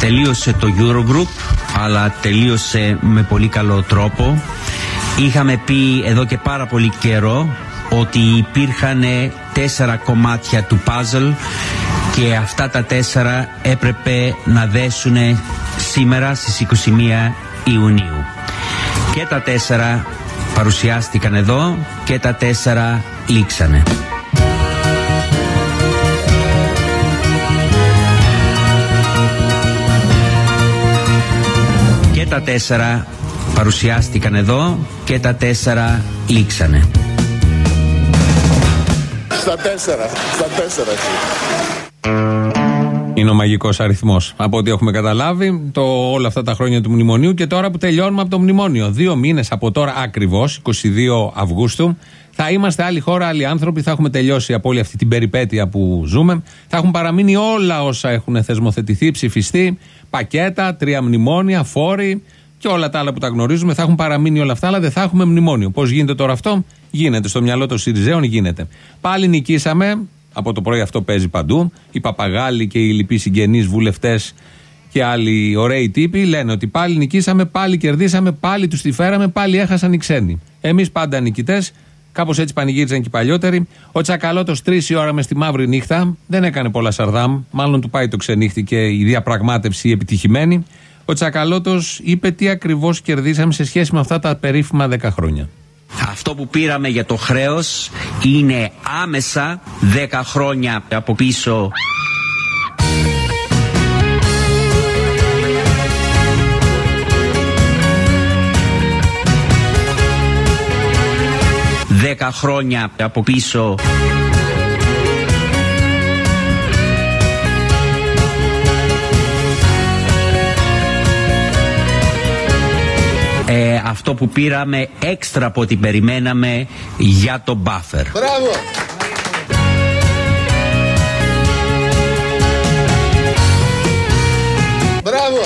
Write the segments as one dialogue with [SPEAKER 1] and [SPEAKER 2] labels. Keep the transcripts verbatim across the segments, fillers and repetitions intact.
[SPEAKER 1] τελείωσε το Eurogroup, αλλά τελείωσε με πολύ καλό τρόπο. Είχαμε πει εδώ και πάρα πολύ καιρό ότι υπήρχαν τέσσερα κομμάτια του puzzle και αυτά τα τέσσερα έπρεπε να δέσουν σήμερα στις είκοσι μία Ιουνίου. Και τα τέσσερα παρουσιάστηκαν εδώ και τα τέσσερα λήξανε. Και τα τέσσερα παρουσιάστηκαν εδώ και τα τέσσερα λήξανε.
[SPEAKER 2] Στα τέσσερα, στα τέσσερα.
[SPEAKER 3] Είναι ο μαγικός αριθμός. Από ό,τι έχουμε καταλάβει, το, όλα αυτά τα χρόνια του μνημονίου και τώρα που τελειώνουμε από το μνημόνιο. Δύο μήνες από τώρα ακριβώς, είκοσι δύο Αυγούστου, θα είμαστε άλλη χώρα, άλλοι άνθρωποι. Θα έχουμε τελειώσει από όλη αυτή την περιπέτεια που ζούμε. Θα έχουν παραμείνει όλα όσα έχουν θεσμοθετηθεί, ψηφιστεί, πακέτα, τρία μνημόνια, φόροι και όλα τα άλλα που τα γνωρίζουμε. Θα έχουν παραμείνει όλα αυτά, αλλά δεν θα έχουμε μνημόνιο. Πώς γίνεται τώρα αυτό? Γίνεται. Στο μυαλό των Συριζέων γίνεται. Πάλι νικήσαμε. Από το πρωί αυτό παίζει παντού. Οι παπαγάλοι και οι λοιποί συγγενείς, βουλευτές και άλλοι ωραίοι τύποι λένε ότι πάλι νικήσαμε, πάλι κερδίσαμε, πάλι τους τη φέραμε, πάλι έχασαν οι ξένοι. Εμείς πάντα νικητές. Κάπως έτσι πανηγύριζαν και οι παλιότεροι. Ο Τσακαλώτος τρεις η ώρα μες στη μαύρη νύχτα δεν έκανε πολλά σαρδάμ. Μάλλον του πάει το ξενύχτη και η διαπραγμάτευση επιτυχημένη. Ο Τσακαλώτος είπε τι ακριβώς κερδίσαμε σε σχέση με αυτά τα περίφημα δέκα χρόνια.
[SPEAKER 1] Αυτό που πήραμε για το χρέος είναι άμεσα δέκα χρόνια από πίσω. Δέκα χρόνια από πίσω. Ε, αυτό που πήραμε έξτρα από ό,τι περιμέναμε για το buffer.
[SPEAKER 2] Μπράβο! Μπράβο!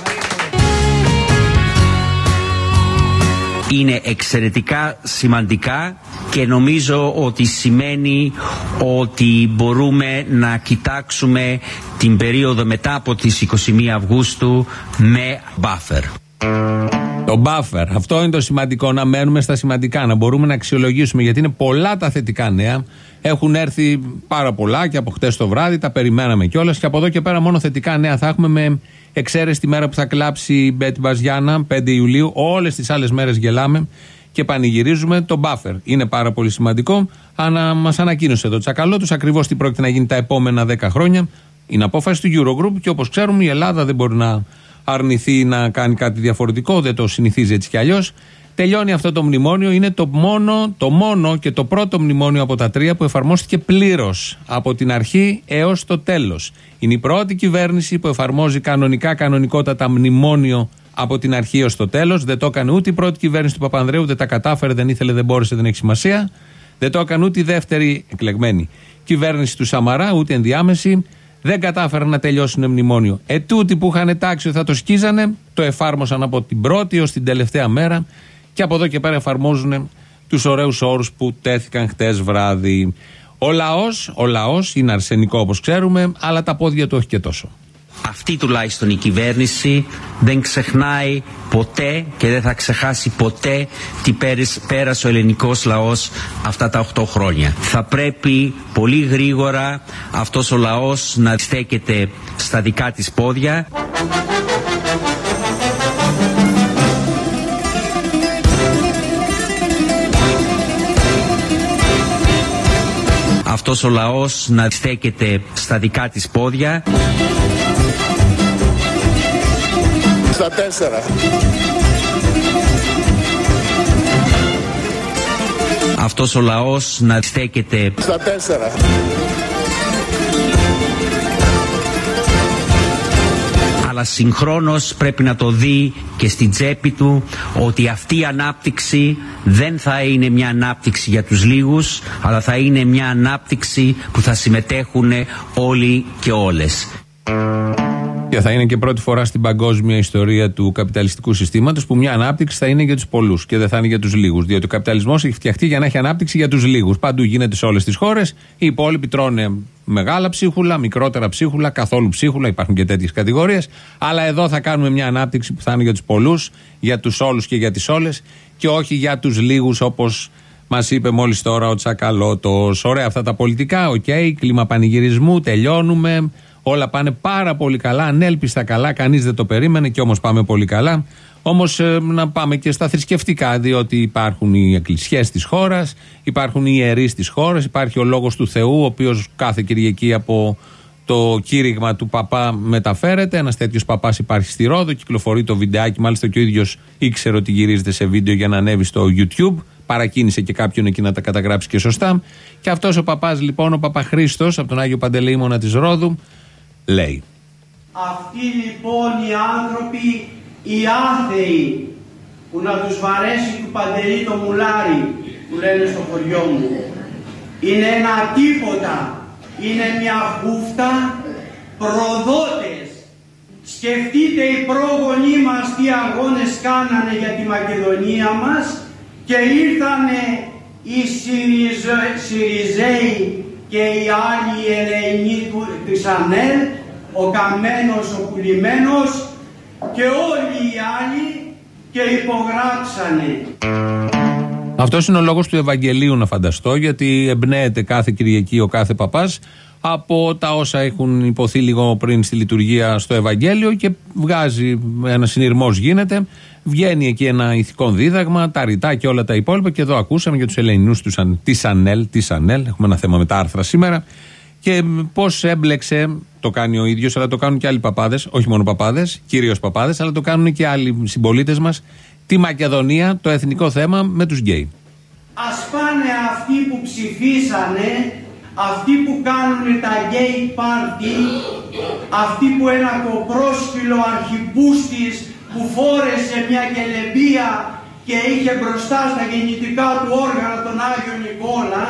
[SPEAKER 1] Είναι εξαιρετικά σημαντικά και νομίζω ότι σημαίνει ότι μπορούμε να κοιτάξουμε την περίοδο μετά από τις είκοσι μία Αυγούστου με buffer.
[SPEAKER 3] Το buffer. Αυτό είναι το σημαντικό, να μένουμε στα σημαντικά, να μπορούμε να αξιολογήσουμε, γιατί είναι πολλά τα θετικά νέα. Έχουν έρθει πάρα πολλά και από χτες το βράδυ, τα περιμέναμε κιόλας και από εδώ και πέρα μόνο θετικά νέα θα έχουμε, με εξαίρεση τη μέρα που θα κλάψει η Μπέτη Βαζιάννα, πέντε Ιουλίου. Όλες τις άλλες μέρες γελάμε και πανηγυρίζουμε. Το buffer είναι πάρα πολύ σημαντικό. Ανα, μας ανακοίνωσε εδώ Τσακαλώτος ακριβώς τι πρόκειται να γίνει τα επόμενα δέκα χρόνια. Είναι απόφαση του Eurogroup και όπως ξέρουμε η Ελλάδα δεν μπορεί να αρνηθεί να κάνει κάτι διαφορετικό, δεν το συνηθίζει έτσι κι αλλιώς. Τελειώνει αυτό το μνημόνιο, είναι το μόνο, το μόνο και το πρώτο μνημόνιο από τα τρία που εφαρμόστηκε πλήρως από την αρχή έως το τέλος. Είναι η πρώτη κυβέρνηση που εφαρμόζει κανονικά, κανονικότατα μνημόνιο από την αρχή έως το τέλος. Δεν το έκανε ούτε η πρώτη κυβέρνηση του Παπανδρέου, δεν τα κατάφερε, δεν ήθελε, δεν μπόρεσε, δεν έχει σημασία. Δεν το έκανε ούτε η δεύτερη εκλεγμένη κυβέρνηση του Σαμαρά, ούτε ενδιάμεση. Δεν κατάφεραν να τελειώσουν μνημόνιο. Ετούτοι που είχαν τάξει ότι θα το σκίζανε, το εφάρμοσαν από την πρώτη ως την τελευταία μέρα και από εδώ και πέρα εφαρμόζουν τους ωραίους όρους που τέθηκαν χτες βράδυ. Ο λαός, ο λαός είναι αρσενικό όπως ξέρουμε, αλλά τα πόδια του όχι και τόσο.
[SPEAKER 1] Αυτή τουλάχιστον η κυβέρνηση δεν ξεχνάει ποτέ και δεν θα ξεχάσει ποτέ τι πέρασε ο ελληνικός λαός αυτά τα οκτώ χρόνια. Θα πρέπει πολύ γρήγορα αυτός ο λαός να στέκεται στα δικά της πόδια. Αυτός ο λαός να στέκεται στα δικά της πόδια.
[SPEAKER 2] Στα τέσσερα.
[SPEAKER 1] Αυτός ο λαός να στέκεται
[SPEAKER 2] στα τέσσερα.
[SPEAKER 1] Αλλά συγχρόνως πρέπει να το δει και στην τσέπη του ότι αυτή η ανάπτυξη δεν θα είναι μια ανάπτυξη για τους λίγους, αλλά θα είναι μια ανάπτυξη που θα συμμετέχουν όλοι και όλες.
[SPEAKER 3] Και θα είναι και πρώτη φορά στην παγκόσμια ιστορία του καπιταλιστικού συστήματος που μια ανάπτυξη θα είναι για τους πολλούς και δεν θα είναι για τους λίγους. Διότι ο καπιταλισμός έχει φτιαχτεί για να έχει ανάπτυξη για τους λίγους. Παντού γίνεται σε όλες τις χώρες. Οι υπόλοιποι τρώνε μεγάλα ψίχουλα, μικρότερα ψίχουλα, καθόλου ψίχουλα. Υπάρχουν και τέτοιες κατηγορίες. Αλλά εδώ θα κάνουμε μια ανάπτυξη που θα είναι για τους πολλούς, για τους όλους και για τις όλες και όχι για τους λίγους όπως μας είπε μόλις τώρα ο Τσακαλώτος. Ωραία αυτά τα πολιτικά. Οκ, okay, κλίμα πανηγυρισμού, τελειώνουμε. Όλα πάνε πάρα πολύ καλά, ανέλπιστα καλά, κανείς δεν το περίμενε και όμως πάμε πολύ καλά. Όμως ε, να πάμε και στα θρησκευτικά, διότι υπάρχουν οι εκκλησιές της χώρας, υπάρχουν οι ιερείς της χώρας, υπάρχει ο λόγος του Θεού, ο οποίος κάθε Κυριακή από το κήρυγμα του παπά μεταφέρεται. Ένας τέτοιος παπάς υπάρχει στη Ρόδο, κυκλοφορεί το βιντεάκι, μάλιστα και ο ίδιος ήξερε ότι γυρίζεται σε βίντεο για να ανέβει στο YouTube. Παρακίνησε και κάποιον εκεί να τα καταγράψει και σωστά. Και αυτός ο παπάς λοιπόν, ο Παπαχρήστος, από τον Άγιο Παντελεήμονα της Ρόδου, λέει:
[SPEAKER 4] αυτοί λοιπόν οι άνθρωποι, οι άθεοι, που να τους βαρέσει του Παντελή το μουλάρι, που λένε στο χωριό μου, είναι ένα τίποτα, είναι μια χούφτα, προδότες. Σκεφτείτε οι πρόγονοί μας τι αγώνες κάνανε για τη Μακεδονία μας και ήρθανε οι Συριζέοι και οι άλλοι οι Ελεηνοί του, της ΑΝΕΛ, ο Καμένος, ο Πουλημένος και όλοι οι άλλοι και υπογράψανε.
[SPEAKER 3] Αυτός είναι ο λόγος του Ευαγγελίου, να φανταστώ, γιατί εμπνέεται κάθε Κυριακή ο κάθε παπάς από τα όσα έχουν υποθεί λίγο πριν στη λειτουργία στο Ευαγγέλιο και βγάζει ένα συνειρμός, γίνεται, βγαίνει εκεί ένα ηθικό δίδαγμα, τα ρητά και όλα τα υπόλοιπα. Και εδώ ακούσαμε για τους Ελεηνούς της ΑΝΕΛ, της ΑΝΕΛ, έχουμε ένα θέμα με τα άρθρα σήμερα, και πώς έμπλεξε, το κάνει ο ίδιος, αλλά το κάνουν και άλλοι παπάδες, όχι μόνο παπάδες, κυρίως παπάδες, αλλά το κάνουν και άλλοι συμπολίτες μας, τη Μακεδονία, το εθνικό θέμα, με τους γκέι.
[SPEAKER 4] Ας πάνε αυτοί που ψηφίσανε, αυτοί που κάνουν τα γκέι πάρτι, αυτοί που ένα κοπρόσκυλο αρχιπούστης που φόρεσε μια κελεμπία και είχε μπροστά στα γεννητικά του όργανα τον Άγιο Νικόλα,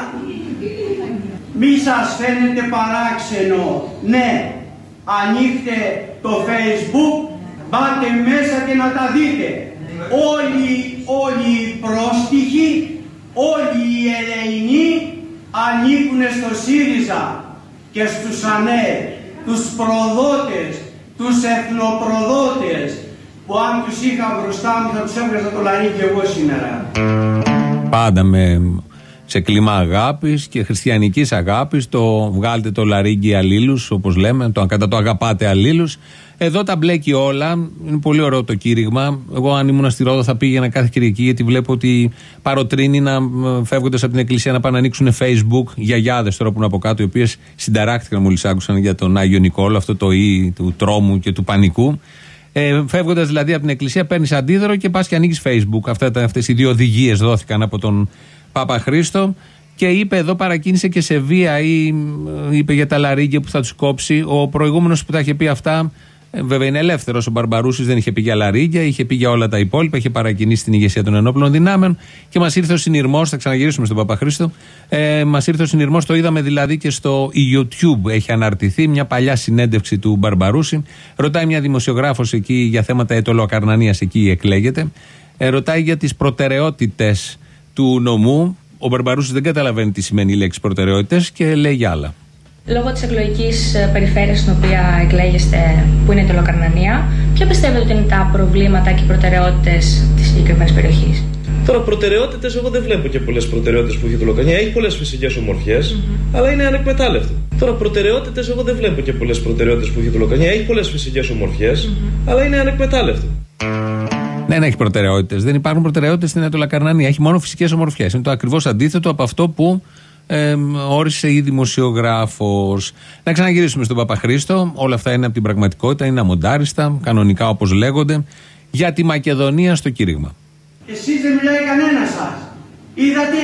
[SPEAKER 4] μη σας φαίνεται παράξενο? Ναι, ανοίχτε το Facebook, μπάτε μέσα και να τα δείτε. Όλοι, όλοι οι πρόστιχοι, όλοι οι Ελεηνοί ανήκουν στο ΣΥΡΙΖΑ και στους ΑΝΕΛ, τους προδότες, τους εθνοπροδότες, που αν τους είχα μπροστά μου θα τους έβγαζα το λαρίκι εγώ σήμερα.
[SPEAKER 3] Πάντα με... σε κλίμα αγάπης και χριστιανικής αγάπης, το βγάλτε το λαρίγγι αλλήλους, όπως λέμε, το, κατά το αγαπάτε αλλήλους. Εδώ τα μπλέκει όλα. Είναι πολύ ωραίο το κήρυγμα. Εγώ, αν ήμουν στη Ρόδο, θα πήγαινα κάθε Κυριακή, γιατί βλέπω ότι παροτρύνει να φεύγοντας από την εκκλησία να πάνε να ανοίξουν Facebook. Γιαγιάδες τώρα που είναι από κάτω, οι οποίες συνταράχτηκαν μόλις άκουσαν για τον Άγιο Νικόλο, αυτό το ή του τρόμου και του πανικού. Ε, φεύγοντας δηλαδή από την εκκλησία, παίρνεις αντίδωρο και πας και ανοίγεις Facebook. Αυτές οι δύο οδηγίες δόθηκαν από τον Παπαχρήστο και είπε εδώ, παρακίνησε και σε βία, ή είπε για τα λαρίγγια που θα τους κόψει. Ο προηγούμενος που τα είχε πει αυτά, βέβαια είναι ελεύθερος, ο Μπαρμπαρούσης, δεν είχε πει για λαρίγγια, είχε πει για όλα τα υπόλοιπα, είχε παρακινήσει την ηγεσία των ενόπλων δυνάμεων και μας ήρθε ο συνειρμός. Θα ξαναγυρίσουμε στον Παπαχρήστο. Ε, μας ήρθε ο συνειρμός, το είδαμε δηλαδή και στο YouTube. Έχει αναρτηθεί μια παλιά συνέντευξη του Μπαρμπαρούση. Ρωτάει μια δημοσιογράφος εκεί για θέματα ετωλοακαρνανίας, εκεί εκλέγεται. Ε, ρωτάει για τις προτεραιότητες του νομού. Ο Μπαρμπαρούσης δεν καταλαβαίνει τι σημαίνει η λέξη προτεραιότητες και λέει για άλλα.
[SPEAKER 5] Λόγω της εκλογικής περιφέρειας στην οποία εκλέγεστε, που είναι η Ετωλοακαρνανία, ποια πιστεύετε ότι είναι τα προβλήματα και οι προτεραιότητες της συγκεκριμένης περιοχής?
[SPEAKER 6] Τώρα, προτεραιότητες, εγώ δεν βλέπω και πολλές προτεραιότητες που έχει η Ετωλοακαρνανία. Έχει πολλές φυσικές ομορφιές, mm-hmm. αλλά είναι ανεκμετάλλευτο. Τώρα, προτεραιότητες, εγώ δεν βλέπω και πολλές προτεραιότητες που έχει η Ετωλοακαρνανία. Έχει πολλές φυσικές ομορφιές, mm-hmm. αλλά είναι ανεκμετάλλευτο.
[SPEAKER 3] Δεν έχει προτεραιότητες. Δεν υπάρχουν προτεραιότητες στην Ετωλοακαρνανία. Έχει μόνο φυσικές ομορφιές. Είναι το ακριβώς αντίθετο από αυτό που ε, όρισε η δημοσιογράφος. Να ξαναγυρίσουμε στον Παπαχρήστο. Όλα αυτά είναι από την πραγματικότητα, είναι αμοντάριστα, κανονικά όπως λέγονται, για τη Μακεδονία στο κήρυγμα.
[SPEAKER 4] Εσείς δεν μιλάει κανένας σας. Είδατε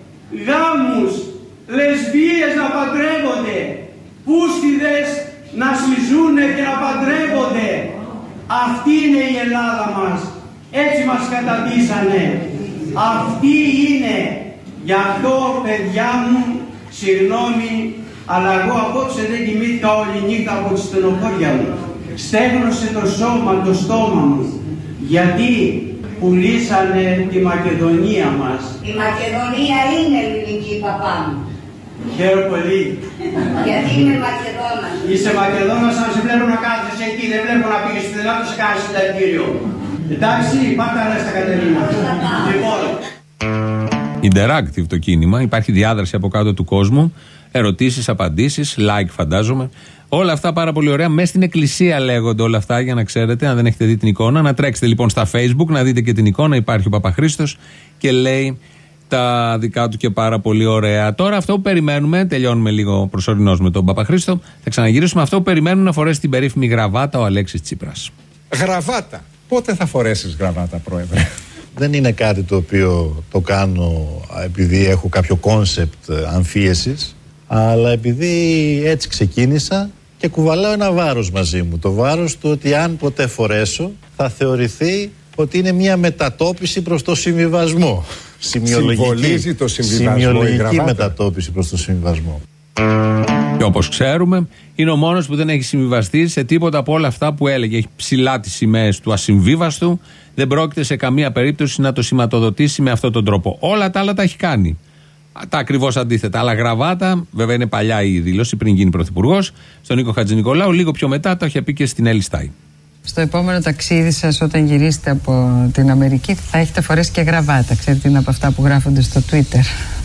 [SPEAKER 4] γάμους, λεσβίες να παντρεύονται, πούστιδες να συζούνε και να παντρεύονται. Αυτή είναι η Ελλάδα μας. Έτσι μας καταντήσανε. Αυτή είναι. Γι' αυτό, παιδιά μου, συγγνώμη, αλλά εγώ απόψε δεν κοιμήθηκα όλη νύχτα από τη στενοχώρια μου. στέγνωσε το σώμα, το στόμα μου, γιατί πουλήσανε τη Μακεδονία μας.
[SPEAKER 7] Η Μακεδονία είναι ελληνική, παπά μου.
[SPEAKER 4] Χαίρομαι πολύ.
[SPEAKER 7] Γιατί είμαι Μακεδόνας.
[SPEAKER 4] Είσαι Μακεδόνας, αν σε βλέπω να κάθεσαι εκεί, δεν βλέπω να πήγες στην Ελλάδα, σε κάνεις συντακτήριο. Εντάξει, πάρτε αρέστα Κατερίνα. Λοιπόν.
[SPEAKER 3] Interactive το κίνημα, υπάρχει διάδραση από κάτω του κόσμου, ερωτήσεις, απαντήσεις, like φαντάζομαι. Όλα αυτά πάρα πολύ ωραία. Μέσα στην εκκλησία λέγονται όλα αυτά, για να ξέρετε, αν δεν έχετε δει την εικόνα. Να τρέξετε λοιπόν στα Facebook, να δείτε και την εικόνα. Υπάρχει ο Παπαχρήστος και λέει τα δικά του και πάρα πολύ ωραία. Τώρα αυτό που περιμένουμε, τελειώνουμε λίγο προσωρινώς με τον Παπαχρήστο, θα ξαναγυρίσουμε. Αυτό που περιμένουμε να φορέσει την περίφημη γραβάτα ο Αλέξης Τσίπρας.
[SPEAKER 8] Γραβάτα. Πότε θα φορέσεις γραβάτα, Πρόεδρε?
[SPEAKER 9] Δεν είναι κάτι το οποίο το κάνω επειδή έχω κάποιο κόνσεπτ αμφίεσης, αλλά επειδή έτσι ξεκίνησα και κουβαλάω ένα βάρος μαζί μου. Το βάρος του ότι αν ποτέ φορέσω θα θεωρηθεί ότι είναι μια μετατόπιση προς το συμβιβασμό.
[SPEAKER 8] Συμβολίζει το συμβιβασμό,
[SPEAKER 9] σημειολογική μετατόπιση προς το συμβιβασμό.
[SPEAKER 3] Και όπως ξέρουμε, είναι ο μόνος που δεν έχει συμβιβαστεί σε τίποτα από όλα αυτά που έλεγε. Έχει ψηλά τις σημαίες του ασυμβίβαστου, δεν πρόκειται σε καμία περίπτωση να το σηματοδοτήσει με αυτόν τον τρόπο. Όλα τα άλλα τα έχει κάνει. Τα ακριβώς αντίθετα. Αλλά γραβάτα, βέβαια είναι παλιά η δήλωση πριν γίνει πρωθυπουργός, στον Νίκο Χατζηνικολάου, λίγο πιο μετά το είχε πει και στην Έλλη Στάι.
[SPEAKER 10] Στο επόμενο ταξίδι σας, όταν γυρίσετε από την Αμερική, θα έχετε φορέσει και γραβάτα. Ξέρετε, είναι από αυτά που γράφονται στο Twitter.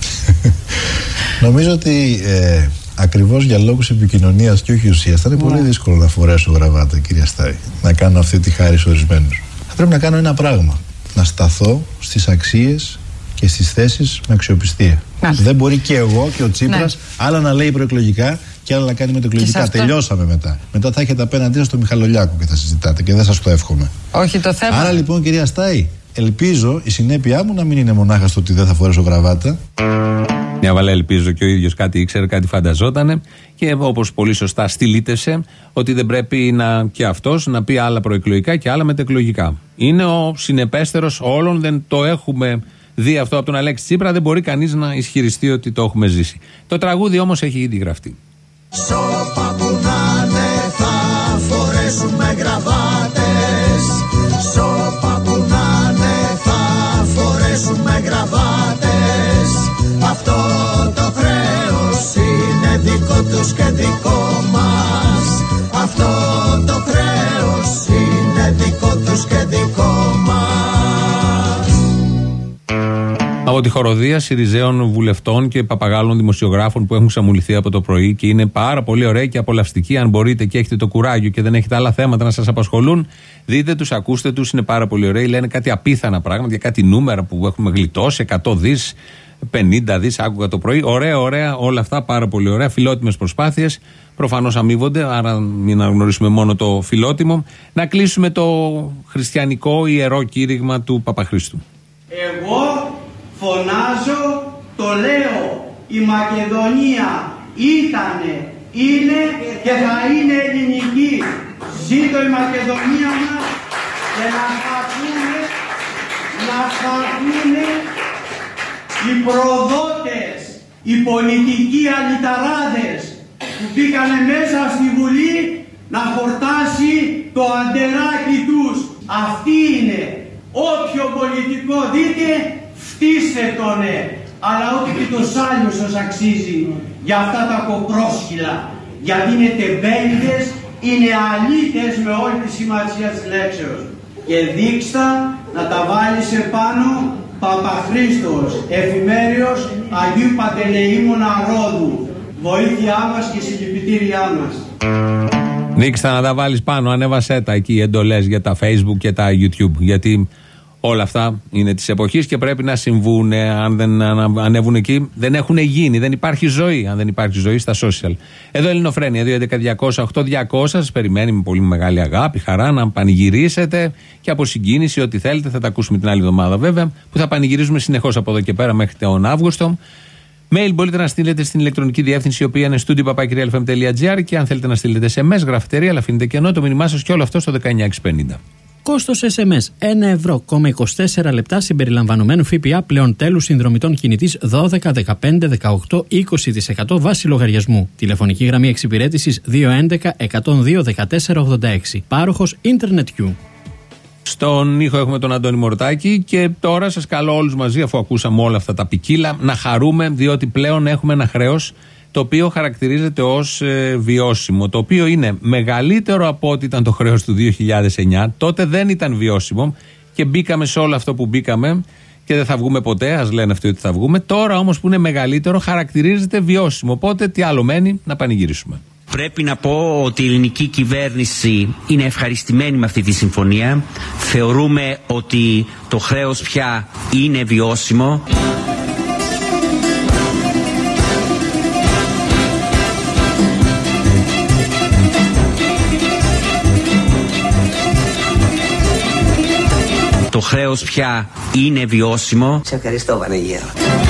[SPEAKER 9] Νομίζω ότι ε, ακριβώς για λόγους επικοινωνίας και όχι ουσίας θα είναι yeah. πολύ δύσκολο να φορέσω γραβάτα, κυρία Στάι. Να κάνω αυτή τη χάρη σε ορισμένους. Θα πρέπει να κάνω ένα πράγμα. Να σταθώ στις αξίες και στις θέσεις με αξιοπιστία. Να. Δεν μπορεί και εγώ και ο Τσίπρας, ναι, άλλα να λέει προεκλογικά και άλλα να κάνει μετεκλογικά. Τελειώσαμε μετά. Μετά θα έχετε απέναντί σας τον Μιχαλολιάκο και θα συζητάτε και δεν σας το εύχομαι.
[SPEAKER 10] Όχι το θέμα.
[SPEAKER 9] Άρα λοιπόν, κυρία Στάι, ελπίζω η συνέπειά μου να μην είναι μονάχα στο ότι δεν θα φορέσω γραβάτα.
[SPEAKER 3] Μια βαλέ, ελπίζω και ο ίδιος κάτι ήξερε, κάτι φανταζότανε και όπως πολύ σωστά στυλίτευσε ότι δεν πρέπει να, και αυτός να πει άλλα προεκλογικά και άλλα μετεκλογικά. Είναι ο συνεπέστερος όλων, δεν το έχουμε δει αυτό από τον Αλέξη Τσίπρα, δεν μπορεί κανείς να ισχυριστεί ότι το έχουμε ζήσει. Το τραγούδι όμως έχει ήδη γραφτεί.
[SPEAKER 11] Σώπα που να είναι θα φορέσουμε γραβάτες. Σώπα που να είναι θα φορέσουμε γραβάτες. Αυτό το χρέος είναι δικό τους και δικό μας. Αυτό το χρέος είναι δικό τους και δικό μας.
[SPEAKER 3] Από τη χοροδία Συριζέων βουλευτών και παπαγάλων δημοσιογράφων που έχουν ξαμουληθεί από το πρωί και είναι πάρα πολύ ωραία και απολαυστική. Αν μπορείτε και έχετε το κουράγιο και δεν έχετε άλλα θέματα να σας απασχολούν, δείτε τους, ακούστε τους, είναι πάρα πολύ ωραίοι. Λένε κάτι απίθανα πράγματα για κάτι νούμερα που έχουμε γλιτώσει, εκατό δις, πενήντα δις, άκουγα το πρωί. Ωραία, ωραία, όλα αυτά πάρα πολύ ωραία. Φιλότιμες προσπάθειες. Προφανώς αμείβονται, άρα μην αναγνωρίσουμε μόνο το φιλότιμο. Να κλείσουμε το χριστιανικό ιερό κήρυγμα του Παπαχρήστου.
[SPEAKER 4] Εγώ φωνάζω, το λέω, η Μακεδονία ήτανε, είναι και θα είναι ελληνική. Ζήτω η Μακεδονία μας και να σταθούν, να σταθούν οι προδότες, οι πολιτικοί αλυταράδες που μπήκανε μέσα στη Βουλή να χορτάσει το αντεράκι τους. Αυτή είναι. Όποιο πολιτικό δείτε, φτύστε τονε, αλλά όχι και το σάλιο σας αξίζει για αυτά τα κοπρόσκυλα, γιατί είναι τεμπέληδες, είναι αλήτες με όλη τη σημασία της λέξεως. Και δείξτα να τα βάλεις επάνω Παπαχρήστος, εφημέριος Αγίου Παντελεήμωνα Ρόδου. Βοήθειά μας και συλληπιτήριά μας.
[SPEAKER 3] Δείξτα να τα βάλεις πάνω, ανέβασέ τα εκεί εντολές για τα Facebook και τα YouTube, γιατί όλα αυτά είναι της εποχής και πρέπει να συμβούν. Αν δεν ανέβουν εκεί, δεν έχουν γίνει. Δεν υπάρχει ζωή. Αν δεν υπάρχει ζωή στα social. Εδώ Ελληνοφρένια, δύο έντεκα διακόσια οκτώ διακόσια. Σας περιμένει με πολύ μεγάλη αγάπη, χαρά να πανηγυρίσετε και από συγκίνηση. Ό,τι θέλετε θα τα ακούσουμε την άλλη εβδομάδα βέβαια, που θα πανηγυρίζουμε συνεχώς από εδώ και πέρα μέχρι τον Αύγουστο. Mail μπορείτε να στείλετε στην ηλεκτρονική διεύθυνση, η οποία είναι studio παπάκι ρι ελ εφ εμ τελεία τζι άρ, και αν θέλετε να στείλετε ες εμ ες, γραφτερία, αλλά αφήνετε κενό το μήνυμά σας και όλο αυτό στο δεκαεννιά εξακόσια πενήντα.
[SPEAKER 12] Κόστος ες εμ ες ένα ευρώ, είκοσι τέσσερα λεπτά συμπεριλαμβανομένου ΦΠΑ πλέον τέλους συνδρομητών κινητής δώδεκα, δεκαπέντε, δεκαοκτώ, είκοσι τοις εκατό βάση λογαριασμού. Τηλεφωνική γραμμή εξυπηρέτησης δύο έντεκα εκατόν δύο δεκατέσσερα ογδόντα έξι. Πάροχος Internet You.
[SPEAKER 3] Στον ήχο έχουμε τον Αντώνη Μορτάκη και τώρα σας καλώ όλους μαζί, αφού ακούσαμε όλα αυτά τα ποικίλα, να χαρούμε, διότι πλέον έχουμε ένα χρέος το οποίο χαρακτηρίζεται ως ε, βιώσιμο, το οποίο είναι μεγαλύτερο από ό,τι ήταν το χρέος του δύο χιλιάδες εννιά. Τότε δεν ήταν βιώσιμο και μπήκαμε σε όλο αυτό που μπήκαμε και δεν θα βγούμε ποτέ, ας λένε αυτοί ότι θα βγούμε. Τώρα όμως που είναι μεγαλύτερο χαρακτηρίζεται βιώσιμο, οπότε τι άλλο μένει, να πανηγυρίσουμε.
[SPEAKER 1] Πρέπει να πω ότι η ελληνική κυβέρνηση είναι ευχαριστημένη με αυτή τη συμφωνία. Θεωρούμε ότι το χρέος πια είναι βιώσιμο. Το χρέος πια είναι βιώσιμο.
[SPEAKER 13] Σε ευχαριστώ, Βανεγέρο.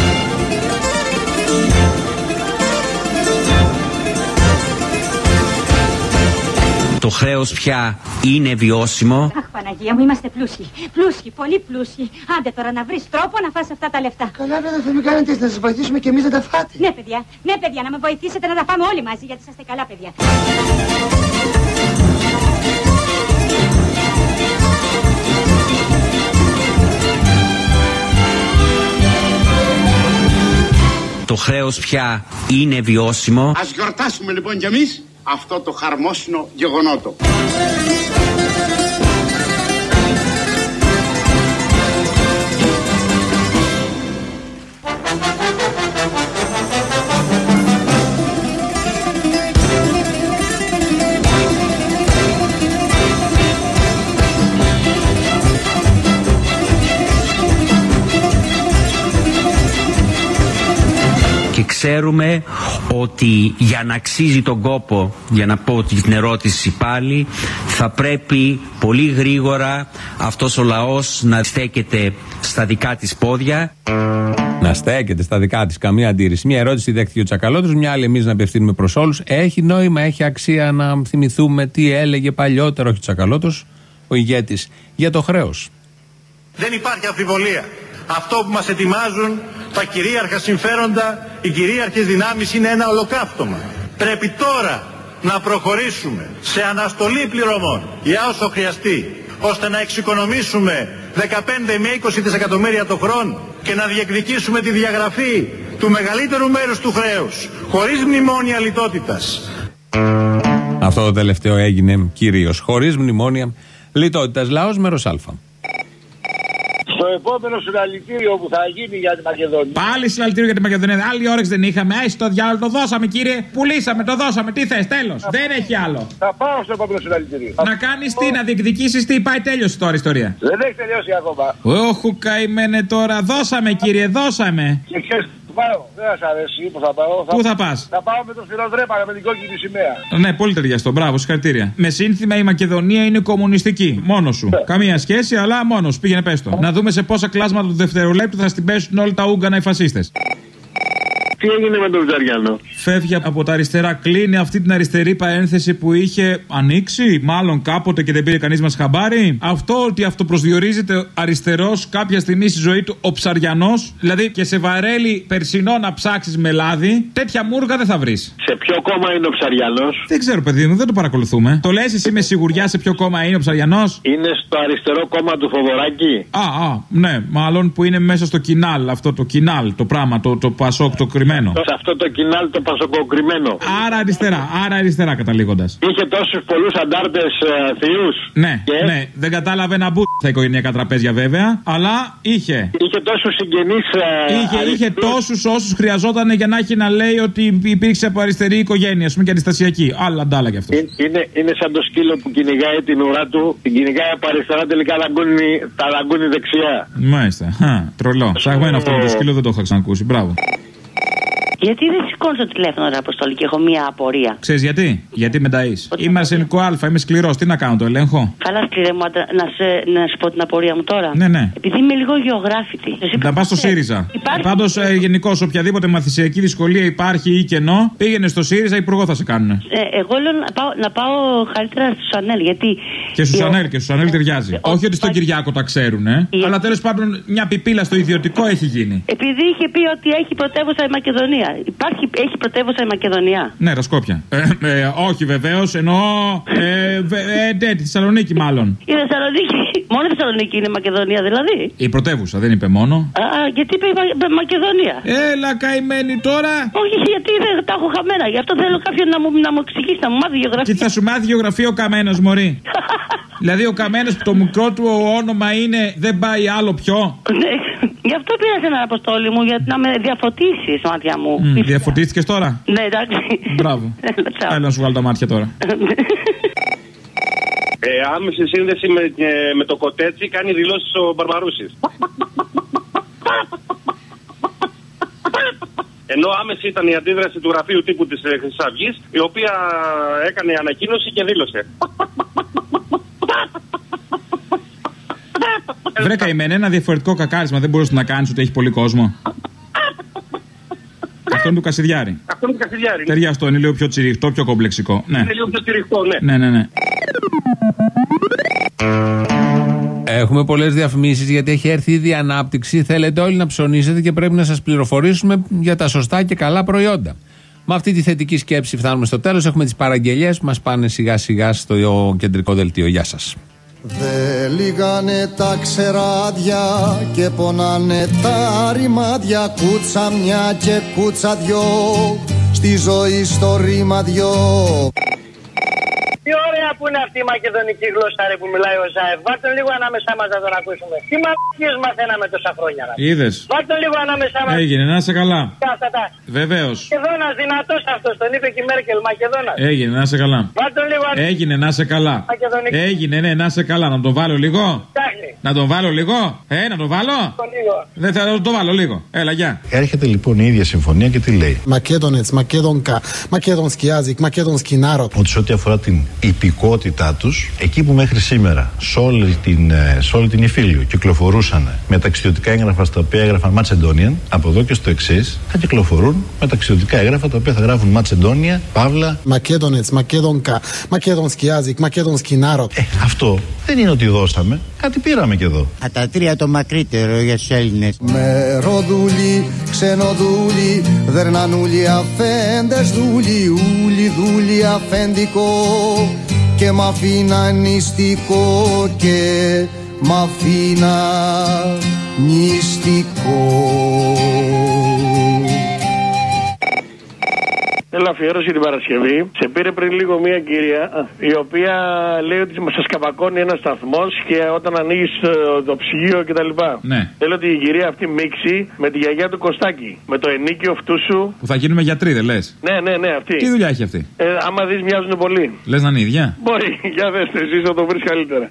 [SPEAKER 1] Το χρέος πια είναι βιώσιμο.
[SPEAKER 14] Αχ, Παναγία μου, είμαστε πλούσιοι. Πλούσιοι, πολύ πλούσιοι. Άντε τώρα να βρεις τρόπο να φας αυτά τα λεφτά.
[SPEAKER 13] Καλά, δεν θα μην κάνετε, να σας βοηθήσουμε και εμείς να τα φάτε.
[SPEAKER 14] Ναι, παιδιά, ναι, παιδιά, να με βοηθήσετε να τα φάμε όλοι μαζί, γιατί είσαστε καλά, παιδιά.
[SPEAKER 1] Το χρέος πια είναι βιώσιμο.
[SPEAKER 2] Ας γιορτάσουμε λοιπόν κι εμείς αυτό το χαρμόσυνο γεγονότο.
[SPEAKER 1] Και ξέρουμε ότι για να αξίζει τον κόπο, για να πω την ερώτηση πάλι, θα πρέπει πολύ γρήγορα αυτός ο λαός να στέκεται στα δικά της πόδια.
[SPEAKER 3] Να στέκεται στα δικά της, καμία αντίρρηση. Μια ερώτηση δέχτηκε ο Τσακαλώτος, μια άλλη εμείς να απευθύνουμε προς όλους. Έχει νόημα, έχει αξία να θυμηθούμε τι έλεγε παλιότερο, όχι ο Τσακαλώτος, ο ηγέτης, για το χρέος.
[SPEAKER 15] Δεν υπάρχει αμφιβολία. Αυτό που μας ετοιμάζουν τα κυρίαρχα συμφέροντα, οι κυρίαρχες δυνάμεις είναι ένα ολοκαύτωμα. Πρέπει τώρα να προχωρήσουμε σε αναστολή πληρωμών για όσο χρειαστεί, ώστε να εξοικονομήσουμε δεκαπέντε με είκοσι δισεκατομμύρια το χρόνο και να διεκδικήσουμε τη διαγραφή του μεγαλύτερου μέρους του χρέους, χωρίς μνημόνια λιτότητας.
[SPEAKER 3] Αυτό το τελευταίο έγινε κυρίως χωρίς μνημόνια λιτότητας. Λαός, μέρος Α.
[SPEAKER 16] Το επόμενο συλλαλητήριο που θα γίνει για τη Μακεδονία.
[SPEAKER 17] Πάλι συλλαλητήριο για τη Μακεδονία. Άλλη όρεξη δεν είχαμε. Άι το διάλογο, το δώσαμε κύριε. Πουλήσαμε, το δώσαμε. Τι θες, τέλος. Δεν έχει άλλο.
[SPEAKER 16] Θα πάω στο επόμενο συλλαλητήριο.
[SPEAKER 17] Να κάνεις τι, να διεκδικήσεις τι, πάει τέλειωσε τώρα η ιστορία.
[SPEAKER 16] Δεν έχει τελειώσει ακόμα.
[SPEAKER 17] Όχου καημένε τώρα. Δώσαμε κύριε, δώσαμε.
[SPEAKER 16] Και ξέρεις, πάω. Δεν θα σ' αρέσει που θα πάω.
[SPEAKER 17] Πού θα πας?
[SPEAKER 16] Θα πάω με το Φιλοδρέπανα, με την κόκκινη σημαία.
[SPEAKER 17] Ναι, πολύ ταιριαστό. Μπράβο, συγχαρητήρια. Με σύνθημα η Μακεδονία είναι κομμουνιστική. Μόνο σου. Yeah. Καμία σχέση, αλλά μόνο σου. Πήγαινε πες το. Yeah. Να δούμε σε πόσα κλάσματα του δευτερολέπτου θα στην πέσουν όλα τα Ούγκανα οι φασίστες.
[SPEAKER 16] Τι έγινε με τον Βιτζαριανό?
[SPEAKER 17] Φεύγει από τα αριστερά, κλείνει αυτή την αριστερή παρένθεση που είχε ανοίξει, μάλλον κάποτε και δεν πήρε κανείς μας χαμπάρι. Αυτό ότι αυτοπροσδιορίζεται αριστερός κάποια στιγμή στη ζωή του ο Ψαριανός, δηλαδή και σε βαρέλι περσινό να ψάξεις με λάδι, τέτοια μούργα δεν θα βρεις.
[SPEAKER 16] Σε ποιο κόμμα είναι ο Ψαριανός?
[SPEAKER 17] Δεν ξέρω, παιδί μου, δεν το παρακολουθούμε. Το λες εσύ με σιγουριά σε ποιο κόμμα είναι ο Ψαριανός?
[SPEAKER 16] Είναι στο αριστερό κόμμα του Θοδωράκη.
[SPEAKER 17] Α, α, ναι, μάλλον που είναι μέσα στο κοινάλ, αυτό το κοινάλ, το πράγμα, το, το πασόκ, το κρυμμένο.
[SPEAKER 16] Σε αυτό το κοινάλ το πασοκοκρυμμένο.
[SPEAKER 17] Άρα αριστερά, άρα αριστερά καταλήγοντας.
[SPEAKER 16] Είχε τόσους πολλούς αντάρτες ε, θείους.
[SPEAKER 17] Ναι,
[SPEAKER 16] και...
[SPEAKER 17] ναι, δεν κατάλαβε να μπουν τα οικογενειακά τραπέζια βέβαια, αλλά είχε.
[SPEAKER 16] Είχε τόσους συγγενείς. Ε,
[SPEAKER 17] είχε, είχε τόσους όσους χρειαζόταν για να έχει να λέει ότι υπήρξε από αριστερή οικογένεια, α πούμε και αντιστασιακή. Άλλα αντάλλα κι αυτό.
[SPEAKER 16] Είναι, είναι σαν το σκύλο που κυνηγάει την ουρά του, την κυνηγάει από αριστερά, τελικά τα λαγκούνι δεξιά.
[SPEAKER 17] Μάλιστα. Χα, τρολό. Ψαγμένο αυτό με το σκύλο, δεν το είχα ξανακούσει. Μπράβο.
[SPEAKER 18] Γιατί δεν σηκώνω το τηλέφωνο, ρε Αποστόλη, και έχω μία απορία.
[SPEAKER 17] Ξέρεις γιατί? Γιατί με ταΐς. Είμαι αρσενικό Α, είμαι σκληρός. Τι να κάνω, το ελέγχω?
[SPEAKER 18] Καλά, σκληρέ μου, να, σε, να σου πω την απορία μου τώρα.
[SPEAKER 17] Ναι, ναι.
[SPEAKER 18] Επειδή είμαι λίγο γεωγράφητη.
[SPEAKER 17] Να πας στο ΣΥΡΙΖΑ.
[SPEAKER 18] Υπάρχει...
[SPEAKER 17] Πάντως, ε, γενικώς, οποιαδήποτε μαθησιακή δυσκολία υπάρχει ή κενό, πήγαινε στο ΣΥΡΙΖΑ, υπουργό θα σε κάνουν.
[SPEAKER 18] Ε, εγώ λέω να πάω, να πάω καλύτερα στο Σανέλ. Γιατί
[SPEAKER 17] Και στου Σανέλ, και στου Σανέλ ταιριάζει. Όχι ότι στον Κυριάκο τα ξέρουν, ε. Αλλά τέλος πάντων μια πιπίλα στο ιδιωτικό έχει γίνει.
[SPEAKER 18] Επειδή είχε πει ότι έχει πρωτεύουσα η Μακεδονία. Υπάρχει, έχει πρωτεύουσα η Μακεδονία.
[SPEAKER 17] Ναι, τα Σκόπια. Ε, ε, όχι βεβαίω, εννοώ. Ε, ε, ναι, τη Θεσσαλονίκη μάλλον.
[SPEAKER 18] Η Θεσσαλονίκη. Μόνο η Θεσσαλονίκη είναι Μακεδονία δηλαδή.
[SPEAKER 17] Η πρωτεύουσα, δεν είπε μόνο.
[SPEAKER 18] Α, γιατί είπε Μα, Μακεδονία.
[SPEAKER 17] Έλα καημένη τώρα.
[SPEAKER 18] Όχι, γιατί δεν τα έχω χαμένα. Γι' αυτό θέλω κάποιον να μου, να μου εξηγήσει, να μου μάθει γεωγραφία.
[SPEAKER 17] Και θα σου μάθει γεωγραφία ο Καμένος, μωρή. Δηλαδή ο Καμένος που το μικρό του όνομα είναι δεν πάει άλλο πιο.
[SPEAKER 18] Ναι, γι' αυτό πήρα σε έναν αποστόλη μου για να με διαφωτίσει μάτια μου.
[SPEAKER 17] Mm, διαφωτίστηκες τώρα.
[SPEAKER 18] Ναι, εντάξει.
[SPEAKER 17] Μπράβο. Έλα να σου βγάλω τα μάτια τώρα.
[SPEAKER 16] Ε, άμεση σύνδεση με, ε, με το Κοτέτσι κάνει δηλώσεις ο Μπαρμπαρούσης. Ενώ άμεση ήταν η αντίδραση του γραφείου τύπου της Χρυσής Αυγής, η οποία έκανε ανακοίνωση και δήλωσε.
[SPEAKER 17] Βρε καημένε, ένα διαφορετικό κακάρισμα δεν μπορούσε να κάνεις ότι έχει πολύ κόσμο. Αυτό είναι του Κασιδιάρη.
[SPEAKER 16] Αυτό είναι του Κασιδιάρη.
[SPEAKER 17] Ταιριαστό, είναι λίγο πιο τσιριχτό, πιο κομπλεξικό. Ναι.
[SPEAKER 16] Είναι λίγο πιο τσιριχτό, ναι.
[SPEAKER 17] Ναι, ναι, ναι. Έχουμε πολλές διαφημίσεις γιατί έχει έρθει ήδη η ανάπτυξη. Θέλετε όλοι να ψωνίσετε και πρέπει να σας πληροφορήσουμε για τα σωστά και καλά προϊόντα. Με αυτή τη θετική σκέψη φτάνουμε στο τέλος. Έχουμε τις παραγγελίες που μας πάνε σιγά σιγά στο κεντρικό δελτίο. Γεια σας.
[SPEAKER 11] Δε λίγανε τα ξεράδια και πονάνε τα ρημάδια. Κούτσα μια και κούτσα δυο, στη ζωή στο ρήμα δυο.
[SPEAKER 19] Τι ωραία που είναι αυτή η μακεδονική γλώσσα ρε, που μιλάει ο Ζάεφ. Βάλτε λίγο ανάμεσά μας να τον ακούσουμε. Τι μαλακίες μαθαίναμε τόσα χρόνια.
[SPEAKER 17] Είδες.
[SPEAKER 19] Βάλτε λίγο ανάμεσά μας.
[SPEAKER 17] Έγινε, να είσαι καλά.
[SPEAKER 19] Κάθατα.
[SPEAKER 17] Βεβαίως.
[SPEAKER 19] Μακεδόνας, δυνατός αυτός. Τον είπε και η Μέρκελ. Μακεδόνας.
[SPEAKER 17] Έγινε, να είσαι καλά.
[SPEAKER 19] Βάλτε λίγο ανάμεσά.
[SPEAKER 17] Έγινε, να είσαι καλά.
[SPEAKER 19] Μακεδονική.
[SPEAKER 17] Έγινε, ναι, να είσαι καλά. Να τον βάλω λίγο.
[SPEAKER 19] Φτάχνει.
[SPEAKER 17] Να τον βάλω λίγο. Ε, να τον βάλω.
[SPEAKER 19] Λίγο.
[SPEAKER 17] Δεν θέλω να τον βάλω λίγο. Έλα, γεια.
[SPEAKER 9] Έρχεται λοιπόν η ίδια συμφωνία και τι λέει.
[SPEAKER 11] Μακέδονετς, Μακέδονκα, Μακέδονσκι άζικ, Μακέδονσκι νάρο.
[SPEAKER 9] Ότι σε ό,τι αφορά την υπηκότητά τους, εκεί που μέχρι σήμερα σε όλη την, σε όλη την Ιφίλιο κυκλοφορούσαν με ταξιδιωτικά έγγραφα στα οποία έγραφαν Macedonian, από εδώ και στο εξής θα κυκλοφορούν με ταξιδιωτικά έγγραφα τα οποία θα γράφουν Macedonia, Παύλα.
[SPEAKER 11] Μακέδονετς, Μακέδονκα, Μακέδονσκι άζικ, Μακέδονσκι νάρο.
[SPEAKER 9] Ε, αυτό δεν είναι ότι δώσαμε, κάτι πήραμε και εδώ.
[SPEAKER 20] Α, τα τρία το μακρύτερο για τους Έλληνες.
[SPEAKER 11] Με ροδούλι, ξενοδούλι, δερνανούλι, αφέντες δούλι, ούλι δούλι αφέντικο. Και μ' αφήνα νηστικό και μ' αφήνα νηστικό.
[SPEAKER 16] Θέλω αφιέρωση την Παρασκευή. Σε πήρε πριν λίγο μια κυρία η οποία λέει ότι σας καπακώνει ένας σταθμός και όταν ανοίγεις το, το ψυγείο κτλ.
[SPEAKER 17] Ναι.
[SPEAKER 16] Θέλω ότι η κυρία αυτή μίξει με τη γιαγιά του Κωστάκη. Με το ενίκιο αυτού σου.
[SPEAKER 17] Που θα γίνουμε γιατροί, δεν λες.
[SPEAKER 16] Ναι, ναι, ναι, αυτή.
[SPEAKER 17] Τι δουλειά έχει αυτή.
[SPEAKER 16] Ε, άμα δεις, μοιάζουν πολύ.
[SPEAKER 17] Λες να είναι ίδια.
[SPEAKER 16] Μπορεί, για δέστε, εσείς θα το βρεις καλύτερα.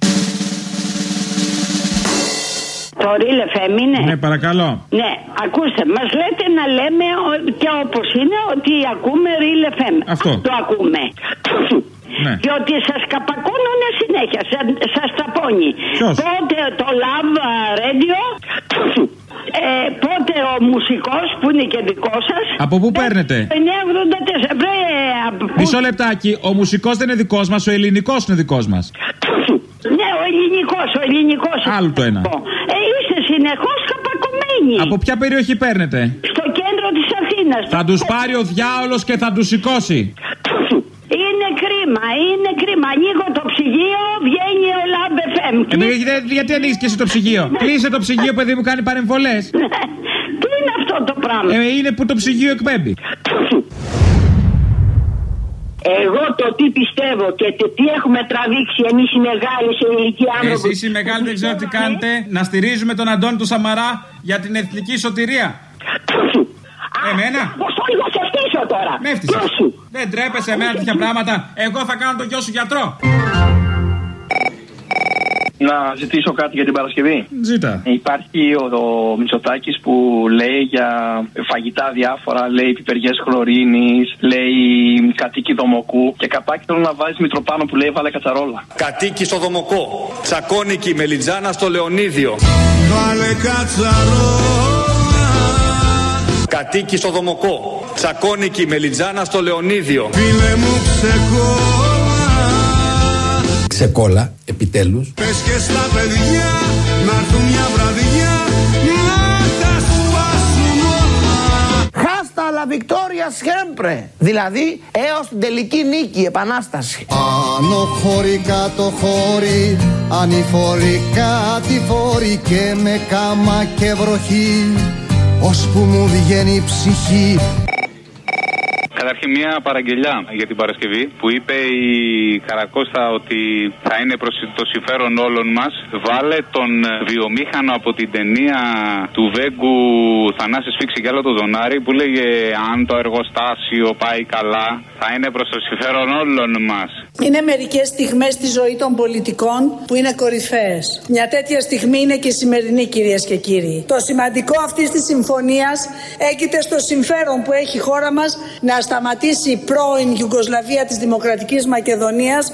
[SPEAKER 18] Το Real εφ εμ είναι.
[SPEAKER 17] Ναι, παρακαλώ.
[SPEAKER 18] Ναι, ακούστε, μας λέτε να λέμε και όπως είναι ότι ακούμε Real εφ εμ.
[SPEAKER 17] Αυτό.
[SPEAKER 18] Το ακούμε.
[SPEAKER 17] Ναι.
[SPEAKER 18] Διότι σας καπακώνουνε συνέχεια, σας ταπώνει.
[SPEAKER 17] Ποιος?
[SPEAKER 18] Πότε το Love Radio, ε, πότε ο μουσικός που είναι και δικό σας.
[SPEAKER 17] Από πού παίρνετε?
[SPEAKER 18] εννιά ογδόντα τέσσερα. Βρε,
[SPEAKER 17] μισό λεπτάκι, ο μουσικός δεν είναι δικός μας, ο ελληνικός είναι δικός μας.
[SPEAKER 18] Ναι, ο ελληνικός, ο ελληνικός.
[SPEAKER 17] Άλλο το ένα.
[SPEAKER 18] Ε, είστε συνεχώς καπακωμένοι.
[SPEAKER 17] Από ποια περιοχή παίρνετε?
[SPEAKER 18] Στο κέντρο της Αθήνας.
[SPEAKER 17] Θα τους πάρει ο διάολος και θα τους σηκώσει.
[SPEAKER 18] Είναι κρίμα, είναι κρίμα. Ανοίγω το ψυγείο, βγαίνει ο Love εφ εμ.
[SPEAKER 17] Ε, γιατί ανοίγεις και εσύ το ψυγείο? Κλείσε το ψυγείο, παιδί μου, κάνει παρεμβολές.
[SPEAKER 18] Τι είναι αυτό το πράγμα?
[SPEAKER 17] Ε, είναι που το ψυγείο εκπέμπει.
[SPEAKER 18] Εγώ το τι πιστεύω και το τι έχουμε τραβήξει εμείς οι μεγάλοι σε ηλικία άνθρωποι.
[SPEAKER 17] Εσείς οι μεγάλοι δεν ξέρω τι κάνετε. Να στηρίζουμε τον Αντώνη του Σαμαρά για την εθνική σωτηρία. Εμένα.
[SPEAKER 18] Πώς το λίγο σε φτύσω τώρα.
[SPEAKER 17] Με έφτυσες. Δεν τρέπεσαι εμένα τέτοια πράγματα. Εγώ θα κάνω τον γιο σου γιατρό.
[SPEAKER 16] Να ζητήσω κάτι για την Παρασκευή.
[SPEAKER 17] Ζήτα.
[SPEAKER 16] Υπάρχει ο, ο Μητσοτάκης που λέει για φαγητά διάφορα, λέει πιπεριές χλωρίνης, λέει κατοίκι Δομοκού και καπάκι θέλω να βάζεις Μητροπάνο που λέει βάλε κατσαρόλα.
[SPEAKER 21] Κατοίκι στο Δομοκό, Τσακώνικη Μελιτζάνα στο Λεωνίδιο.
[SPEAKER 11] Βάλε κατσαρόλα.
[SPEAKER 21] Κατοίκι στο Δομοκό, Τσακώνικη Μελιτζάνα στο Λεωνίδιο.
[SPEAKER 11] Φίλε μου ξεκόλα.
[SPEAKER 5] σε κόλλα, επιτέλους.
[SPEAKER 11] Πες και στα παιδιά να έρθουν μια βραδιά να τα σπάσουν όλα.
[SPEAKER 13] Χάστα la victoria siempre. Δηλαδή έως την τελική νίκη, επανάσταση.
[SPEAKER 11] Άνω χωρί, κάτω χωρί, ανηφορικά τη φόρη και με κάμα και βροχή, ώσπου μου βγαίνει η ψυχή.
[SPEAKER 22] Καταρχήν μια παραγγελιά για την Παρασκευή που είπε η Καρακώστα ότι θα είναι προς το συμφέρον όλων μας. Βάλε τον βιομήχανο από την ταινία του Βέγκου Θανάση Σφίξη και άλλο το Δονάρι που λέγε αν το εργοστάσιο πάει καλά θα είναι προς το συμφέρον όλων μας.
[SPEAKER 23] Είναι μερικές στιγμές στη ζωή των πολιτικών που είναι κορυφαίες. Μια τέτοια στιγμή είναι και η σημερινή, κυρίες και κύριοι. Το σημαντικό αυτής της συμφωνίας έγκυται στο συμφέρον που έχει η χώρα μας να σταματήσει η πρώην Ιουγκοσλαβία της Δημοκρατικής Μακεδονίας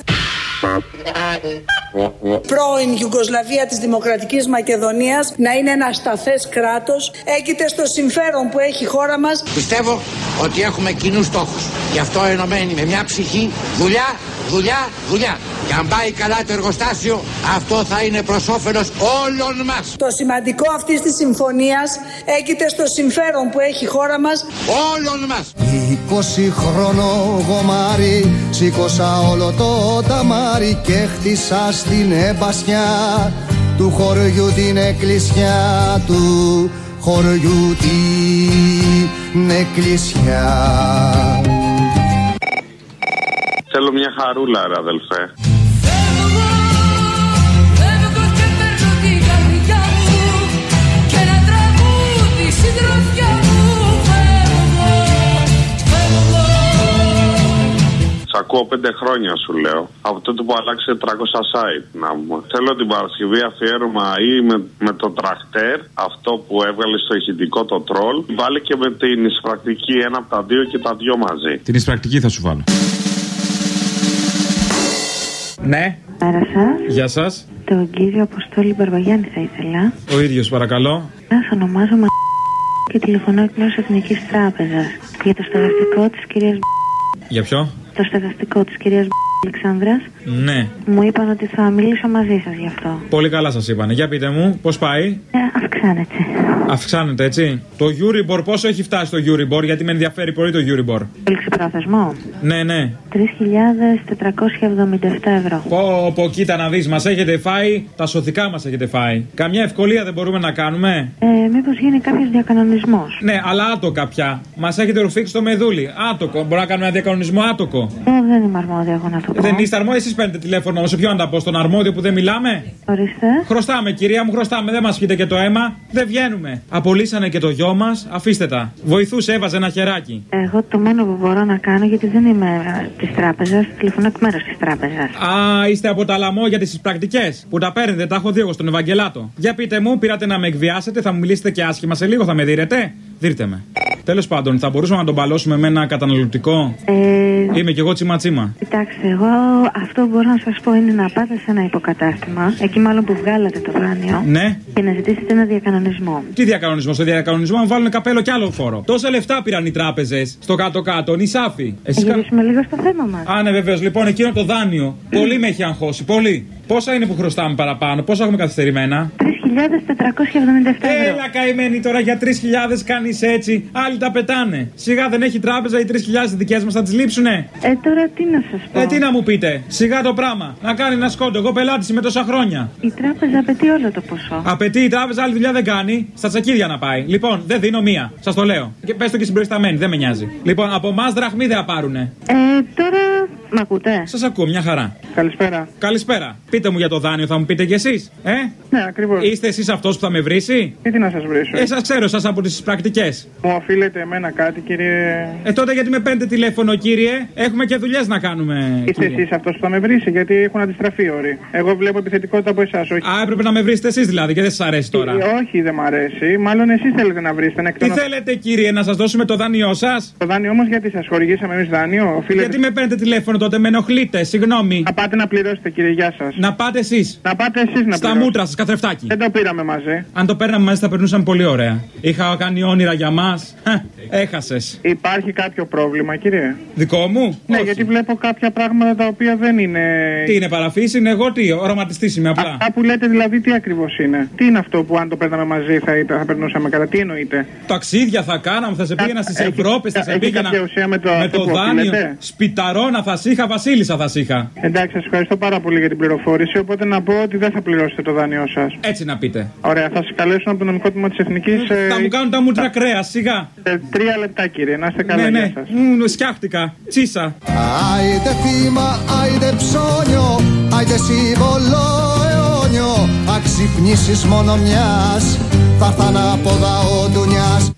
[SPEAKER 23] πρώην Ιουγκοσλαβία της Δημοκρατικής Μακεδονίας να είναι ένα σταθές κράτος. Έγκυται στο συμφέρον που έχει η χώρα μας.
[SPEAKER 13] Πιστεύω ότι έχουμε κοινούς στόχους. Γι' αυτό ενωμένοι με μια ψυχή, δουλειά, δουλειά, δουλειά. Και αν πάει καλά το εργοστάσιο, αυτό θα είναι προς όφελος όλων μας.
[SPEAKER 23] Το σημαντικό αυτής της συμφωνίας έγκυται στο συμφέρον που έχει η χώρα μας.
[SPEAKER 11] Όλων μας. είκοσι χρόνο γομάρι, σήκωσα όλο το ταμάρι και χτίσα στην εμπασιά του χωριού την εκκλησιά, του χωριού την εκκλησιά.
[SPEAKER 24] Θέλω μια χαρούλα, ρε αδελφέ. Σ' ακούω πέντε χρόνια σου λέω. Από τότε που άλλαξε τριακόσια site να μου. Θέλω την Παρασκευή αφιέρωμα ή με, με το τρακτέρ, αυτό που έβγαλε στο ηχητικό το τρόλ. Βάλε και με την εισπρακτική, ένα από τα δύο και τα δυο μαζί.
[SPEAKER 17] Την εισπρακτική θα σου βάλω. Ναι.
[SPEAKER 25] Πέρα σας.
[SPEAKER 17] Γεια σας.
[SPEAKER 25] Τον κύριο Αποστόλη Μπαρβαγιάννη θα ήθελα.
[SPEAKER 17] Ο ίδιος παρακαλώ.
[SPEAKER 25] Σας ονομάζομαι και τηλεφωνώ εκ μέρους Εθνικής Τράπεζας για το στεγαστικό της κυρίας.
[SPEAKER 17] Για ποιο?
[SPEAKER 25] Το στεγαστικό της κυρίας Αλεξάνδρας.
[SPEAKER 17] Ναι.
[SPEAKER 25] Μου είπαν ότι θα μιλήσω μαζί σας γι' αυτό.
[SPEAKER 17] Πολύ καλά σας είπανε. Για πείτε μου, πώς πάει?
[SPEAKER 25] Ε, αυξάνεται.
[SPEAKER 17] Αυξάνεται, έτσι. Το Euribor πόσο έχει φτάσει το Euribor, γιατί με ενδιαφέρει πολύ το Euribor.
[SPEAKER 25] Εξυπρόθεσμο.
[SPEAKER 17] Ναι, ναι.
[SPEAKER 25] τρεις χιλιάδες τετρακόσια εβδομήντα επτά ευρώ.
[SPEAKER 17] Πω, πω, κοίτα να δεις, μας έχετε φάει, τα σωθικά μας έχετε φάει. Καμιά ευκολία δεν μπορούμε να κάνουμε?
[SPEAKER 25] Ε, μήπως γίνει κάποιος διακανονισμός?
[SPEAKER 17] Ναι, αλλά άτοκα πια. Μας έχετε ρουφήξει το μεδούλι. Άτοκο. Μπορούμε να κάνουμε ένα διακανονισμό άτοκο?
[SPEAKER 25] Ε, δεν είμαι αρμόδια εγώ να το πω.
[SPEAKER 17] Δεν είστε αρμόδια, εσείς παίρνετε τηλέφωνο. Σε ποιον να τα πω, στον αρμόδιο που δεν μιλάμε?
[SPEAKER 25] Ορίστε.
[SPEAKER 17] Χρωστάμε, κυρία μου, χρωστάμε. Δεν μας πιείτε και το αίμα. Δεν βγαίνουμε. Απολύσανε και το γιο μας. Αφήστε τα. Βοηθούσε, έβαζε ένα χεράκι.
[SPEAKER 25] Εγώ το μόνο που μπορώ να κάνω, γιατί δεν είμαι της τράπεζας, τηλεφωνώ εκ μέρους της τράπεζας.
[SPEAKER 17] Α, είστε από τα λαμόγια της πρακτικές που τα παίρνετε. Τα έχω δει εγώ στον Ευαγγελάτο. Για πείτε μου, πήρατε να με εκβιάσετε, θα μου μιλήσετε και άσχημα σε λίγο, θα με δείρετε? Δείτε με. Τέλος πάντων, θα μπορούσαμε να τον παλώσουμε με ένα καταναλωτικό.
[SPEAKER 25] Ε...
[SPEAKER 17] Είμαι κι εγώ τσιμα-τσιμα.
[SPEAKER 25] Κοιτάξτε, εγώ αυτό που μπορώ να σας πω είναι να πάτε σε ένα υποκατάστημα, εκεί μάλλον που βγάλατε το δάνειο.
[SPEAKER 17] Ναι.
[SPEAKER 25] Και να ζητήσετε ένα διακανονισμό.
[SPEAKER 17] Τι διακανονισμό? Στο διακανονισμό, αν βάλουν καπέλο κι άλλο φόρο. Τόσα λεφτά πήραν οι τράπεζες στο κάτω-κάτω, νησάφι.
[SPEAKER 25] Εσείς γυρίσουμε κα... λίγο στο θέμα μας.
[SPEAKER 17] Α, ναι, βεβαίως. Λοιπόν, εκείνο το δάνειο. Πολύ με έχει αγχώσει. Πολύ. Πόσα είναι που χρωστάμε παραπάνω, πόσα έχουμε καθυστερημένα?
[SPEAKER 25] τρεις χιλιάδες τετρακόσια εβδομήντα επτά ευρώ.
[SPEAKER 17] Έλα καημένη τώρα, για τρεις χιλιάδες κάνεις έτσι. Άλλοι τα πετάνε. Σιγά δεν έχει τράπεζα, οι τρεις χιλιάδες δικές μας θα τις λείψουνε.
[SPEAKER 25] Ε, τώρα τι να σας πω.
[SPEAKER 17] Ε, τι να μου πείτε. Σιγά το πράγμα. Να κάνει ένα σκόντο. Εγώ πελάτης είμαι τόσα χρόνια.
[SPEAKER 25] Η τράπεζα απαιτεί όλο το ποσό.
[SPEAKER 17] Απαιτεί η τράπεζα, άλλη δουλειά δεν κάνει. Στα τσακίδια να πάει. Λοιπόν, δεν δίνω μία. Σας το λέω. Και πες το και στην προϊσταμένη, δεν με νοιάζει. Λοιπόν, από εμάς δραχμή δεν πάρουνε.
[SPEAKER 25] Ε, τώρα. Μ' ακούτε?
[SPEAKER 17] Σας ακούω, μια χαρά.
[SPEAKER 26] Καλησπέρα.
[SPEAKER 17] Καλησπέρα. Πείτε μου για το δάνειο, θα μου πείτε κι εσείς. Ε?
[SPEAKER 26] Ναι, ακριβώς.
[SPEAKER 17] Είστε εσείς αυτός που θα με βρίσει?
[SPEAKER 26] Και τι να σας βρίσω?
[SPEAKER 17] Ε, σας ξέρω, σας από τις πρακτικές.
[SPEAKER 26] Μου οφείλετε εμένα κάτι, κύριε?
[SPEAKER 17] Ε, τότε γιατί με παίρνετε τηλέφωνο, κύριε? Έχουμε και δουλειές να κάνουμε.
[SPEAKER 26] Είστε εσείς αυτός που θα με βρίσει, γιατί έχουν αντιστραφεί οι όροι. Εγώ βλέπω επιθετικότητα από εσάς, όχι.
[SPEAKER 17] Α, έπρεπε να με βρίσετε εσείς δηλαδή και δεν σας αρέσει τώρα.
[SPEAKER 26] Ε, όχι, δεν μ' αρέσει. Μάλλον εσείς θέλετε να βρίσετε. Να
[SPEAKER 17] εκτονω... Τι θέλετε, κύριε, να σας δώσουμε το δάνειό σας?
[SPEAKER 26] Το δάνειο όμως γιατί σας χορηγήσαμε εμείς δάνειο? Οφείλετε...
[SPEAKER 17] Γιατί με παίρνετε τηλέφωνο τότε, με ενοχλείτε, συγγνώμη.
[SPEAKER 26] Να πάτε να πληρώσετε, κύριε, γεια σας.
[SPEAKER 17] Να πάτε εσείς.
[SPEAKER 26] Να πάτε εσείς να
[SPEAKER 17] Στα μούτρα σας, καθρεφτάκι.
[SPEAKER 26] Δεν το πήραμε μαζί.
[SPEAKER 17] Αν το παίρναμε μαζί θα περνούσαμε πολύ ωραία. Είχα κάνει όνειρα για μας. Έχασες.
[SPEAKER 26] Υπάρχει κάποιο πρόβλημα, κύριε?
[SPEAKER 17] Δικό μου?
[SPEAKER 26] Ναι,
[SPEAKER 17] όχι.
[SPEAKER 26] γιατί βλέπω κάποια πράγματα τα οποία δεν είναι.
[SPEAKER 17] Τι είναι, παραφύση, είναι εγώ τι, οραματιστής είμαι απλά.
[SPEAKER 26] Αυτά που λέτε δηλαδή τι ακριβώς είναι? Τι είναι αυτό που αν το παίρναμε μαζί θα, θα περνούσαμε καλά? Τι εννοείτε?
[SPEAKER 17] Ταξίδια θα κάναμε, θα σε πήγαινα στις
[SPEAKER 26] Έχει-
[SPEAKER 17] Ευρώπες, θα σε
[SPEAKER 26] έχει
[SPEAKER 17] πήγαινα
[SPEAKER 26] κάποια ουσία με το,
[SPEAKER 17] με
[SPEAKER 26] αυτό
[SPEAKER 17] το
[SPEAKER 26] που
[SPEAKER 17] δάνειο.
[SPEAKER 26] οφείλετε?
[SPEAKER 17] Σπιταρώνα θα σ' είχα, βασίλισσα θα σ' είχα.
[SPEAKER 26] Εντάξει, σας ευχαριστώ πάρα πολύ για την πληροφόρηση. Οπότε να πω ότι δεν θα πληρώσετε το δάνειό σας.
[SPEAKER 17] Έτσι να πείτε.
[SPEAKER 26] Ωραία, θα σας καλέσουν από το νομικό τμήμα της Εθνικής.
[SPEAKER 17] Θα μου κάνουν τα μούτρα κρέα, σιγά.
[SPEAKER 26] Σε τρία λεπτά, κύριε, να είστε καλά.
[SPEAKER 17] Ναι,
[SPEAKER 26] γεια
[SPEAKER 17] ναι,
[SPEAKER 26] σας.
[SPEAKER 17] Μ, σκιάχτηκα. Τσίσα.
[SPEAKER 11] Άιντε θύμα, άιντε ψώνιο, άιντε σύμβολο αιώνιο. Αξυπνήσεις μόνο μιας, θα έρθαν από δαό ντουνιάς.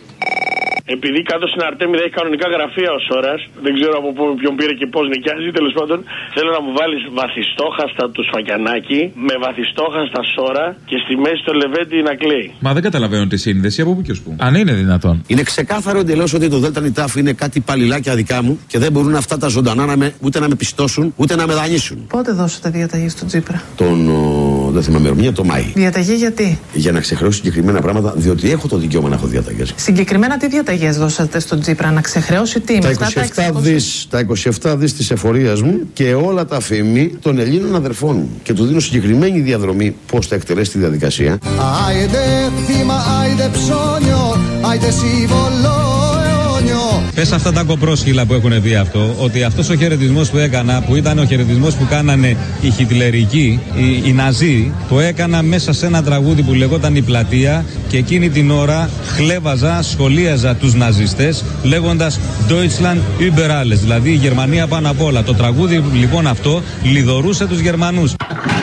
[SPEAKER 4] Επειδή κάτω στην Αρτέμιδα έχει κανονικά γραφεία ως ώρας, δεν ξέρω από πού, ποιον πήρε και πώς νοικιάζει, τέλος πάντων, θέλω να μου βάλεις βαθιστόχαστα του Σφακιανάκη με βαθιστόχαστα Σόρα και στη μέση το Λεβέντι να κλαίει.
[SPEAKER 17] Μα δεν καταλαβαίνω τη σύνδεση από πού και ως πού. Αν είναι δυνατόν.
[SPEAKER 5] Είναι ξεκάθαρο εντελώς ότι το ΔΝΤ είναι κάτι παλιλάκια δικά μου και δεν μπορούν αυτά τα ζωντανά να με, ούτε να με πιστώσουν ούτε να με δανείσουν.
[SPEAKER 6] Πότε δώσατε διαταγή στον Τσίπρα?
[SPEAKER 5] Τον. Ο, δεν θυμάμαι ερμηνεία, το Μάη.
[SPEAKER 6] Διαταγή γιατί?
[SPEAKER 5] Για να ξεχρεώσω συγκεκριμένα πράγματα, διότι έχω το δικαίωμα να έχω διαταγές.
[SPEAKER 6] Συγκεκριμένα τι διαταγές δώσατε στον Τσίπρα, να ξεχρεώσει τι?
[SPEAKER 5] Τα
[SPEAKER 6] Με
[SPEAKER 5] είκοσι επτά δις, τα είκοσι επτά δις της εφορίας μου και όλα τα αφημί των Ελλήνων αδερφών μου. Και του δίνω συγκεκριμένη διαδρομή πώς θα εκτελέσει τη διαδικασία.
[SPEAKER 11] Άιντε θύμα, άιντε ψώνιο, άιντε σύμβολο αιώνιο.
[SPEAKER 7] Πες αυτά τα κοπρόσχυλα που έχουν πει αυτό, ότι αυτός ο χαιρετισμός που έκανα, που ήταν ο χαιρετισμός που κάνανε οι χιτλερικοί, οι, οι Ναζί, το έκανα μέσα σε ένα τραγούδι που λεγόταν Η Πλατεία και εκείνη την ώρα χλέβαζα, σχολίαζα τους ναζιστές λέγοντας Deutschland über alles, δηλαδή η Γερμανία πάνω απ' όλα. Το τραγούδι λοιπόν αυτό λιδωρούσε τους Γερμανούς.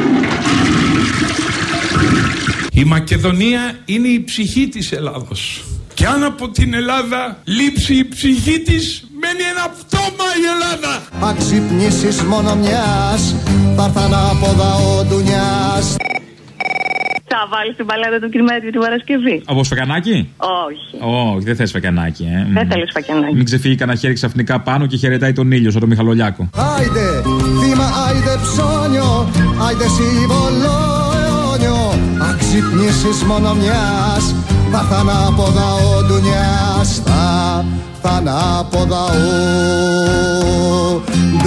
[SPEAKER 8] Η Μακεδονία είναι η ψυχή της Ελλάδος. Και αν από την Ελλάδα λείψει η ψυχή της, μένει ένα πτώμα η Ελλάδα.
[SPEAKER 11] Αξυπνήσεις μόνο μιας, θα έρθαν από δαό ντουνιάς.
[SPEAKER 10] Θα βάλεις την παλέτα του Κυρμέτη για την Παρασκευή?
[SPEAKER 17] Από σφακιανάκι?
[SPEAKER 10] Όχι.
[SPEAKER 17] Όχι, δεν θες σφακιανάκι, ε.
[SPEAKER 10] Δεν θέλει σφακιανάκι.
[SPEAKER 17] Μην ξεφύγει κανένα χέρι ξαφνικά πάνω και χαιρετάει τον ήλιο σαν τον Μιχαλολιάκο.
[SPEAKER 11] Άιντε θύμα, άιντε ψώνιο, άιντε σύμβολο αιώνιο. Αξυπνήσεις μόνο μιας, θα έρθαν από δαό ντουνιάς. Θα έρθαν από δαό